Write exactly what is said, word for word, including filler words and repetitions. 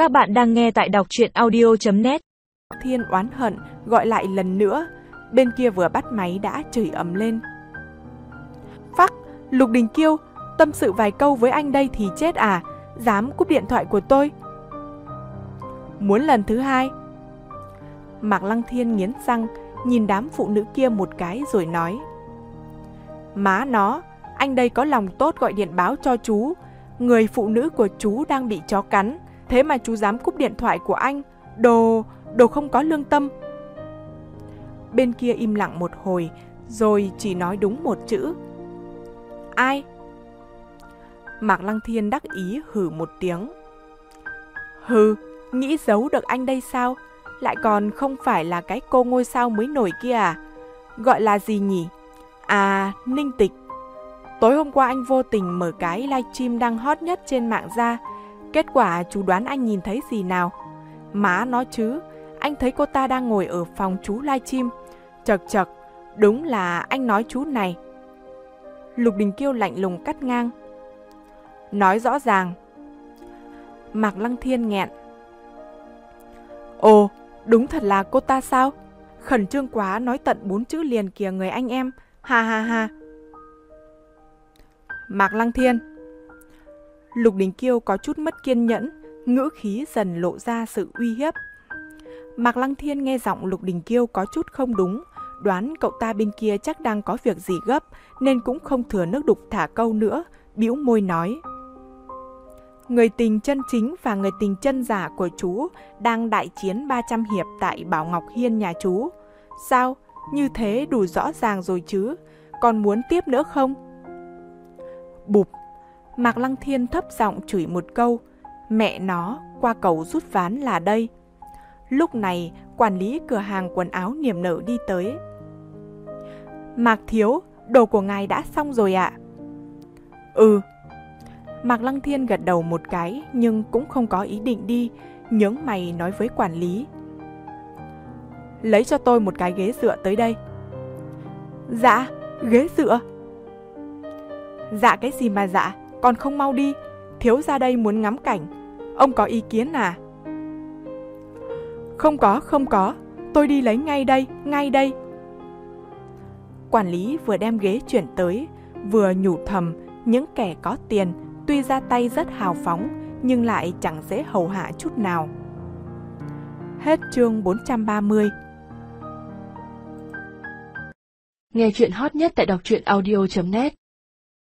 Các bạn đang nghe tại đọc truyện audio chấm net. Thiên oán hận gọi lại lần nữa, bên kia vừa bắt máy đã chửi ầm lên. Phắc, Lục Đình Kiêu, tâm sự vài câu với anh đây thì chết à, dám cúp điện thoại của tôi. Muốn lần thứ hai? Mạc Lăng Thiên nghiến răng, nhìn đám phụ nữ kia một cái rồi nói. Má nó, anh đây có lòng tốt gọi điện báo cho chú, người phụ nữ của chú đang bị chó cắn, thế mà chú dám cúp điện thoại của anh, đồ, đồ không có lương tâm. Bên kia im lặng một hồi, rồi chỉ nói đúng một chữ. Ai? Mạc Lăng Thiên đắc ý hừ một tiếng. Hừ, nghĩ giấu được anh đây sao? Lại còn không phải là cái cô ngôi sao mới nổi kia à? Gọi là gì nhỉ? À, Ninh Tịch. Tối hôm qua anh vô tình mở cái livestream đang hot nhất trên mạng ra. Kết quả chú đoán anh nhìn thấy gì nào? Má nó chứ, anh thấy cô ta đang ngồi ở phòng chú livestream. Chật chật, đúng là anh nói chú này. Lục Đình Kiêu lạnh lùng cắt ngang. Nói rõ ràng. Mạc Lăng Thiên nghẹn. Ồ, đúng thật là cô ta sao? Khẩn trương quá nói tận bốn chữ liền kìa người anh em. Ha ha ha. Mạc Lăng Thiên. Lục Đình Kiêu có chút mất kiên nhẫn, ngữ khí dần lộ ra sự uy hiếp. Mạc Lăng Thiên nghe giọng Lục Đình Kiêu có chút không đúng, đoán cậu ta bên kia chắc đang có việc gì gấp, nên cũng không thừa nước đục thả câu nữa, bĩu môi nói. Người tình chân chính và người tình chân giả của chú đang đại chiến ba trăm hiệp tại Bảo Ngọc Hiên nhà chú. Sao? Như thế đủ rõ ràng rồi chứ, còn muốn tiếp nữa không? Bụp! Mạc Lăng Thiên thấp giọng chửi một câu. Mẹ nó, qua cầu rút ván là đây. Lúc này, quản lý cửa hàng quần áo niềm nở đi tới. Mạc thiếu, đồ của ngài đã xong rồi ạ. Ừ. Mạc Lăng Thiên gật đầu một cái, nhưng cũng không có ý định đi, nhướng mày nói với quản lý. Lấy cho tôi một cái ghế dựa tới đây. Dạ, ghế dựa. Dạ cái gì mà dạ, còn không mau đi, thiếu ra đây muốn ngắm cảnh. Ông có ý kiến à? Không có, không có, tôi đi lấy ngay đây, ngay đây. Quản lý vừa đem ghế chuyển tới, vừa nhủ thầm những kẻ có tiền tuy ra tay rất hào phóng nhưng lại chẳng dễ hầu hạ chút nào. Hết chương bốn trăm ba mươi. Nghe chuyện hot nhất tại đọc truyện audio chấm net.